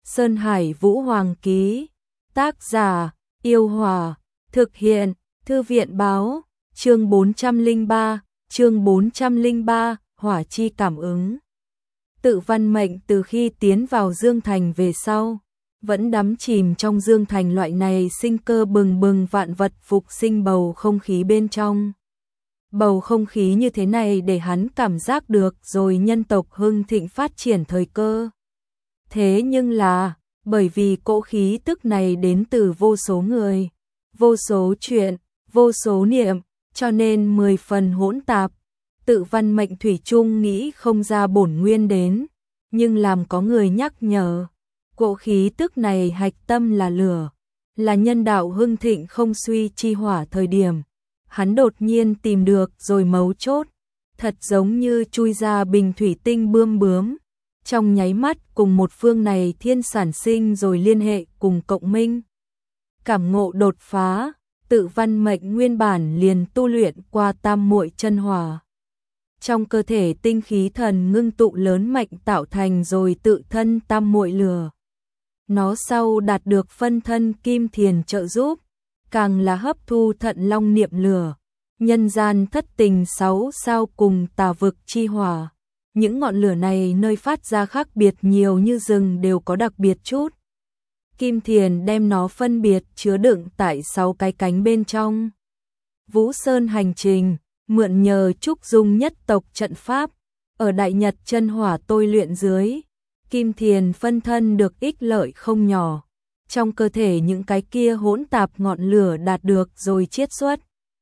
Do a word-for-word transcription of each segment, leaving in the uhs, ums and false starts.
Sơn Hải Vũ Hoàng ký. Tác giả, Yêu Hòa. Thực hiện, Thư viện báo. Chương bốn trăm lẻ ba, chương bốn trăm lẻ ba, hỏa chi cảm ứng. Tự Văn Mệnh từ khi tiến vào Dương Thành về sau, vẫn đắm chìm trong Dương Thành loại này sinh cơ bừng bừng vạn vật phục sinh bầu không khí bên trong. Bầu không khí như thế này để hắn cảm giác được rồi nhân tộc hưng thịnh phát triển thời cơ. Thế nhưng là, bởi vì cỗ khí tức này đến từ vô số người, vô số chuyện, vô số niệm, cho nên mười phần hỗn tạp. Tự Văn Mệnh thủy chung nghĩ không ra bổn nguyên đến, nhưng làm có người nhắc nhở, cỗ khí tức này hạch tâm là lửa, là nhân đạo hưng thịnh không suy chi hỏa thời điểm. Hắn đột nhiên tìm được rồi mấu chốt, thật giống như chui ra bình thủy tinh bươm bướm. Trong nháy mắt cùng một phương này thiên sản sinh rồi liên hệ cùng cộng minh. Cảm ngộ đột phá, Tự Văn Mệnh nguyên bản liền tu luyện qua tam muội chân hỏa. Trong cơ thể tinh khí thần ngưng tụ lớn mạnh tạo thành rồi tự thân tam muội lửa. Nó sau đạt được phân thân kim thiền trợ giúp, càng là hấp thu thận long niệm lửa, nhân gian thất tình sáu sao cùng tà vực chi hỏa. Những ngọn lửa này nơi phát ra khác biệt nhiều như rừng đều có đặc biệt chút. Kim thiền đem nó phân biệt chứa đựng tại sáu cái cánh bên trong. Vũ Sơn hành trình, mượn nhờ trúc dung nhất tộc trận pháp, ở Đại Nhật chân hỏa tôi luyện dưới, Kim thiền phân thân được ích lợi không nhỏ. Trong cơ thể những cái kia hỗn tạp ngọn lửa đạt được rồi chiết xuất,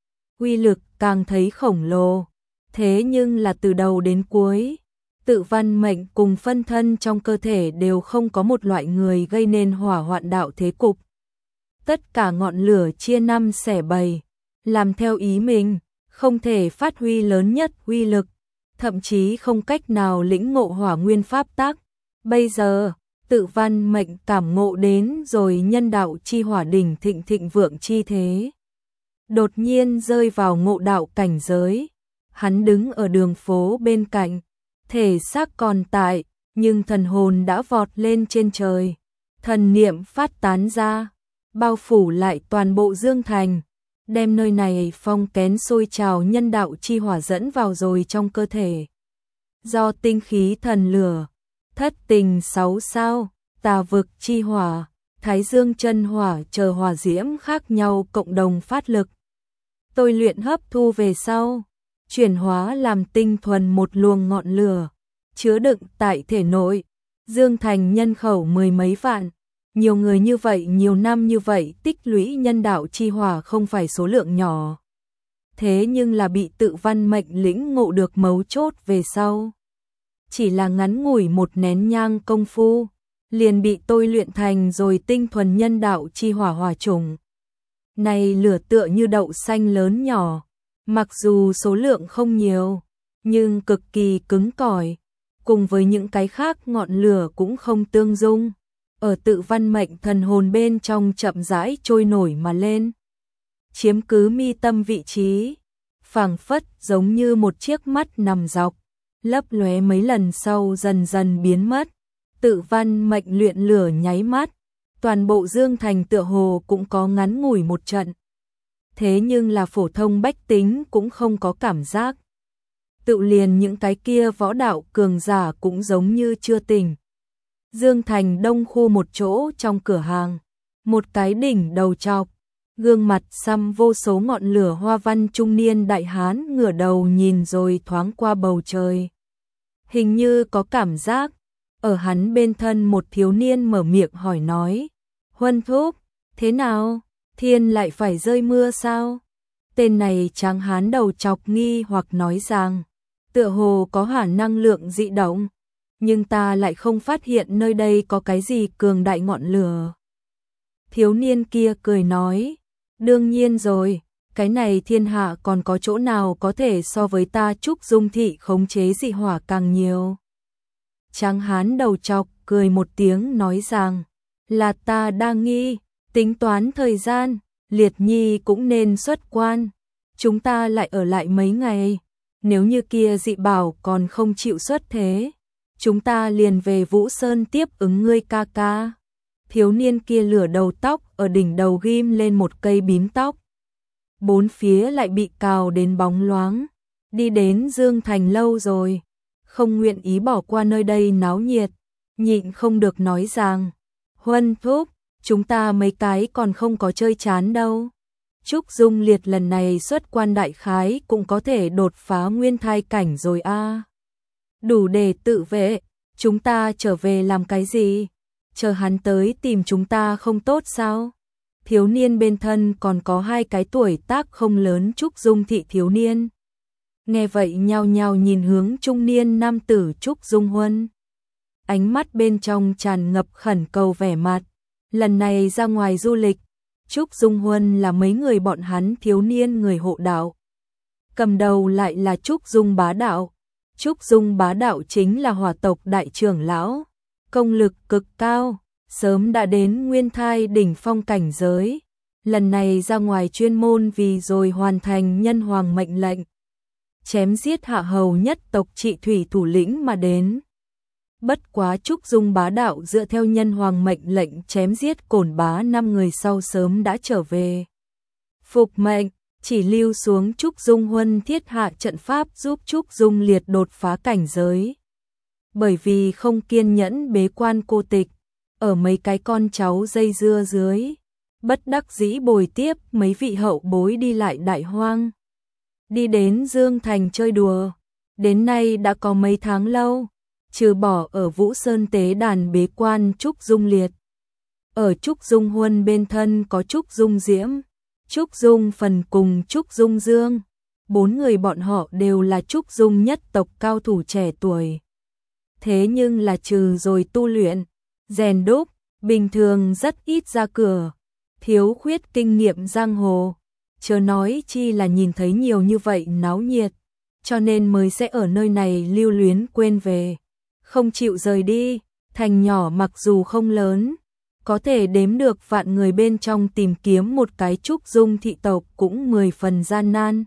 uy lực càng thấy khổng lồ. Thế nhưng là từ đầu đến cuối, Tự Văn Mệnh cùng phân thân trong cơ thể đều không có một loại người gây nên hỏa hoạn đạo thế cục. Tất cả ngọn lửa chia năm xẻ bảy, làm theo ý mình, không thể phát huy lớn nhất uy lực, thậm chí không cách nào lĩnh ngộ hỏa nguyên pháp tắc. Bây giờ, Tự Văn Mệnh cảm ngộ đến rồi nhân đạo chi hỏa đỉnh thịnh thịnh vượng chi thế. Đột nhiên rơi vào ngộ đạo cảnh giới, hắn đứng ở đường phố bên cạnh, thể xác còn tại, nhưng thần hồn đã vọt lên trên trời. Thần niệm phát tán ra, bao phủ lại toàn bộ Dương Thành, đem nơi này phong kén sôi trào nhân đạo chi hỏa dẫn vào rồi trong cơ thể. Do tinh khí thần lửa, thất tình sáu sao, tà vực chi hỏa, thái dương chân hỏa chờ hỏa diễm khác nhau cộng đồng phát lực. Tôi luyện hấp thu về sau, chuyển hóa làm tinh thuần một luồng ngọn lửa, chứa đựng tại thể nội. Dương Thành nhân khẩu mười mấy vạn, nhiều người như vậy nhiều năm như vậy tích lũy nhân đạo chi hỏa không phải số lượng nhỏ. Thế nhưng là bị Tự Văn Mệnh lĩnh ngộ được mấu chốt về sau. Chỉ là ngắn ngủi một nén nhang công phu, liền bị tôi luyện thành rồi tinh thuần nhân đạo chi hỏa hỏa chủng. Này lửa tựa như đậu xanh lớn nhỏ, mặc dù số lượng không nhiều, nhưng cực kỳ cứng cỏi, cùng với những cái khác ngọn lửa cũng không tương dung. Ở Tự Văn Mệnh thần hồn bên trong chậm rãi trôi nổi mà lên, chiếm cứ mi tâm vị trí, phảng phất giống như một chiếc mắt nằm dọc, lấp lóe mấy lần sau dần dần biến mất. Tự Văn Mệnh luyện lửa nháy mắt, toàn bộ Dương Thành tựa hồ cũng có ngắn ngủi một trận. Thế nhưng là phổ thông bách tính cũng không có cảm giác. Tự liền những cái kia võ đạo cường giả cũng giống như chưa tỉnh. Dương Thành đông khu một chỗ trong cửa hàng, một cái đỉnh đầu trọc, gương mặt xăm vô số ngọn lửa hoa văn trung niên đại hán ngửa đầu nhìn rồi thoáng qua bầu trời. Hình như có cảm giác, ở hắn bên thân một thiếu niên mở miệng hỏi nói, Huân thúc, thế nào, thiên lại phải rơi mưa sao? Tên này tráng hán đầu trọc nghi hoặc nói rằng, tựa hồ có hỏa năng lượng dị động, nhưng ta lại không phát hiện nơi đây có cái gì cường đại ngọn lửa. Thiếu niên kia cười nói, đương nhiên rồi, cái này thiên hạ còn có chỗ nào có thể so với ta Trúc Dung thị khống chế dị hỏa càng nhiều. Tráng hán đầu trọc cười một tiếng nói rằng, là ta đang nghi, tính toán thời gian, Liệt Nhi cũng nên xuất quan, chúng ta lại ở lại mấy ngày, nếu như kia dị bảo còn không chịu xuất thế, chúng ta liền về Vũ Sơn tiếp ứng ngươi ca ca. Thiếu niên kia lửa đầu tóc, ở đỉnh đầu ghim lên một cây bím tóc. Bốn phía lại bị cào đến bóng loáng. Đi đến Dương Thành lâu rồi, không nguyện ý bỏ qua nơi đây náo nhiệt, nhịn không được nói rằng, Huân thúc, chúng ta mấy cái còn không có chơi chán đâu. Trúc Dung Liệt lần này xuất quan đại khái cũng có thể đột phá nguyên thai cảnh rồi a. Đủ để tự vệ, chúng ta trở về làm cái gì? Chờ hắn tới tìm chúng ta không tốt sao? Thiếu niên bên thân còn có hai cái tuổi tác không lớn Trúc Dung thị thiếu niên. Nghe vậy nhao nhao nhìn hướng trung niên nam tử Trúc Dung Huân. Ánh mắt bên trong tràn ngập khẩn cầu vẻ mặt. Lần này ra ngoài du lịch, Trúc Dung Huân là mấy người bọn hắn thiếu niên người hộ đạo. Cầm đầu lại là Trúc Dung Bá Đạo. Trúc Dung Bá Đạo chính là hỏa tộc đại trưởng lão, công lực cực cao, sớm đã đến nguyên thai đỉnh phong cảnh giới. Lần này ra ngoài chuyên môn vì rồi hoàn thành nhân hoàng mệnh lệnh, chém giết hạ hầu nhất tộc trị thủy thủ lĩnh mà đến. Bất quá Trúc Dung Bá Đạo dựa theo nhân hoàng mệnh lệnh chém giết Cổn Bá năm người sau sớm đã trở về. Phục mệnh, chỉ lưu xuống Trúc Dung Huân thiết hạ trận pháp giúp Trúc Dung Liệt đột phá cảnh giới. Bởi vì không kiên nhẫn bế quan cô tịch, ở mấy cái con cháu dây dưa dưới, bất đắc dĩ bồi tiếp mấy vị hậu bối đi lại đại hoang. Đi đến Dương Thành chơi đùa, đến nay đã có mấy tháng lâu, trừ bỏ ở Vũ Sơn tế đàn bế quan Trúc Dung Liệt. Ở Trúc Dung Huân bên thân có Trúc Dung Diễm, Trúc Dung Phần cùng Trúc Dung Dương. Bốn người bọn họ đều là Trúc Dung nhất tộc cao thủ trẻ tuổi. Thế nhưng là trừ rồi tu luyện, rèn đúc, bình thường rất ít ra cửa, thiếu khuyết kinh nghiệm giang hồ. Chớ nói chi là nhìn thấy nhiều như vậy náo nhiệt, cho nên mới sẽ ở nơi này lưu luyến quên về, không chịu rời đi. Thành nhỏ mặc dù không lớn, có thể đếm được vạn người bên trong tìm kiếm một cái Trúc Dung thị tộc cũng mười phần gian nan.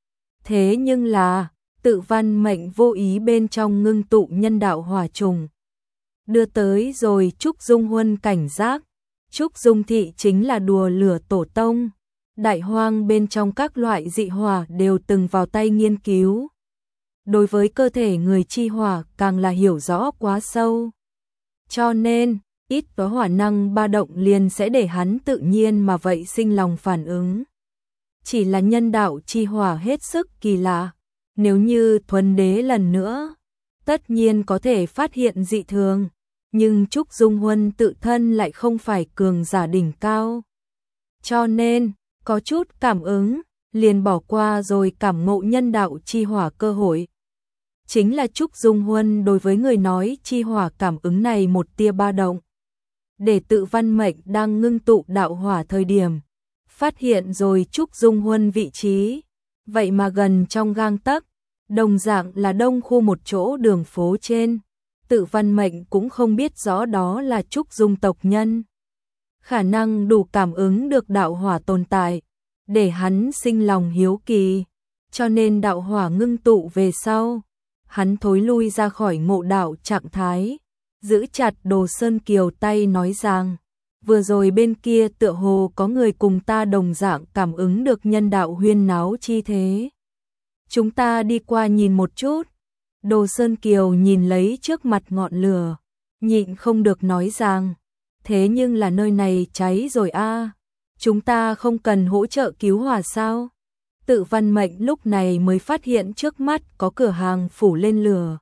Thế nhưng là, tự văn mệnh vô ý bên trong ngưng tụ nhân đạo hỏa trùng. Đưa tới rồi Trúc Dung Huân cảnh giác, Trúc Dung thị chính là đùa lửa tổ tông. Đại hoang bên trong các loại dị hỏa đều từng vào tay nghiên cứu. Đối với cơ thể người chi hỏa càng là hiểu rõ quá sâu. Cho nên, ít có hỏa năng ba động liền sẽ để hắn tự nhiên mà vậy sinh lòng phản ứng. Chỉ là nhân đạo chi hỏa hết sức kỳ lạ. Nếu như thuần đế lần nữa, tất nhiên có thể phát hiện dị thường. Nhưng Trúc Dung Huân tự thân lại không phải cường giả đỉnh cao. Cho nên, có chút cảm ứng, liền bỏ qua rồi cảm ngộ nhân đạo chi hỏa cơ hội. Chính là Trúc Dung Huân đối với người nói chi hỏa cảm ứng này một tia ba động. Để tự văn mệnh đang ngưng tụ đạo hỏa thời điểm, phát hiện rồi Trúc Dung Huân vị trí. Vậy mà gần trong gang tấc, đồng dạng là đông khu một chỗ đường phố trên. Tự văn mệnh cũng không biết rõ đó là Trúc Dung tộc nhân. Khả năng đủ cảm ứng được đạo hỏa tồn tại, để hắn sinh lòng hiếu kỳ, cho nên đạo hỏa ngưng tụ về sau, hắn thối lui ra khỏi ngộ đạo trạng thái, giữ chặt Đồ Sơn Kiều tay nói rằng, vừa rồi bên kia tựa hồ có người cùng ta đồng dạng cảm ứng được nhân đạo huyên náo chi thế. Chúng ta đi qua nhìn một chút. Đồ Sơn Kiều nhìn lấy trước mặt ngọn lửa, nhịn không được nói rằng, thế nhưng là nơi này cháy rồi a, chúng ta không cần hỗ trợ cứu hỏa sao? Tự văn mệnh lúc này mới phát hiện trước mắt có cửa hàng phủ lên lửa.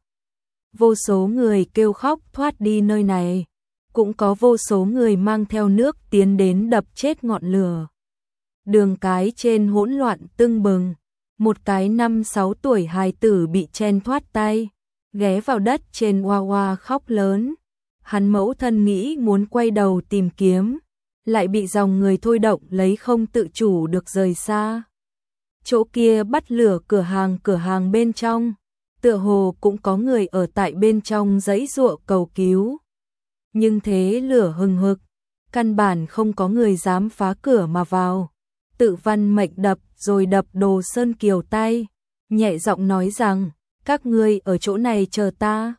Vô số người kêu khóc thoát đi nơi này, cũng có vô số người mang theo nước tiến đến đập chết ngọn lửa. Đường cái trên hỗn loạn tưng bừng, một cái năm sáu tuổi hài tử bị chen thoát tay, ghé vào đất trên oa oa khóc lớn. Hắn mẫu thân nghĩ muốn quay đầu tìm kiếm, lại bị dòng người thôi động lấy không tự chủ được rời xa. Chỗ kia bắt lửa cửa hàng cửa hàng bên trong, tựa hồ cũng có người ở tại bên trong giãy giụa cầu cứu. Nhưng thế lửa hừng hực, căn bản không có người dám phá cửa mà vào. Tự văn mệnh đập rồi đập Đồ Sơn Kiều tay, nhẹ giọng nói rằng, các ngươi ở chỗ này chờ ta.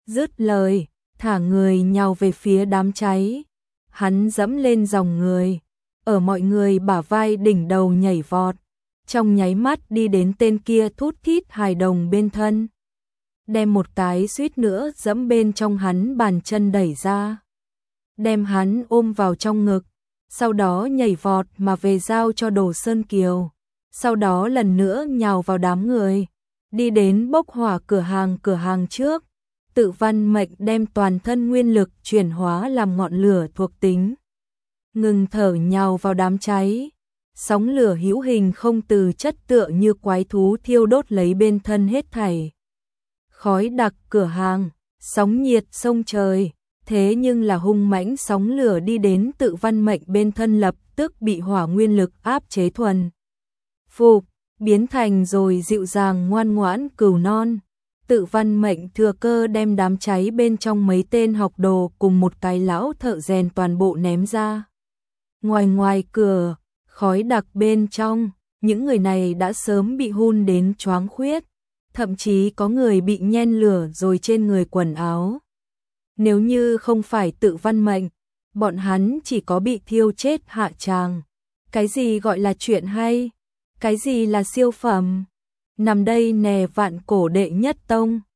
Dứt lời, thả người nhào về phía đám cháy. Hắn dẫm lên dòng người, ở mọi người bả vai đỉnh đầu nhảy vọt, trong nháy mắt đi đến tên kia thút thít hài đồng bên thân. Đem một cái suýt nữa dẫm bên trong hắn bàn chân đẩy ra. Đem hắn ôm vào trong ngực, sau đó nhảy vọt mà về giao cho Đồ Sơn Kiều. Sau đó lần nữa nhào vào đám người, đi đến bốc hỏa cửa hàng cửa hàng trước. Tự Văn Mệnh đem toàn thân nguyên lực chuyển hóa làm ngọn lửa thuộc tính. Ngừng thở nhào vào đám cháy. Sóng lửa hữu hình không từ chất tựa như quái thú thiêu đốt lấy bên thân hết thảy. Khói đặc cửa hàng, sóng nhiệt sông trời. Thế nhưng là hung mãnh sóng lửa đi đến Tự Văn Mệnh bên thân lập tức bị hỏa nguyên lực áp chế thuần phục, biến thành rồi dịu dàng ngoan ngoãn cừu non. Tự Văn Mệnh thừa cơ đem đám cháy bên trong mấy tên học đồ cùng một cái lão thợ rèn toàn bộ ném ra. Ngoài ngoài cửa, khói đặc bên trong, những người này đã sớm bị hun đến choáng khuyết, thậm chí có người bị nhen lửa rồi trên người quần áo. Nếu như không phải Tự Văn Mệnh, bọn hắn chỉ có bị thiêu chết hạ tràng. Cái gì gọi là chuyện hay? Cái gì là siêu phẩm? Nằm đây nè vạn cổ đệ nhất tông.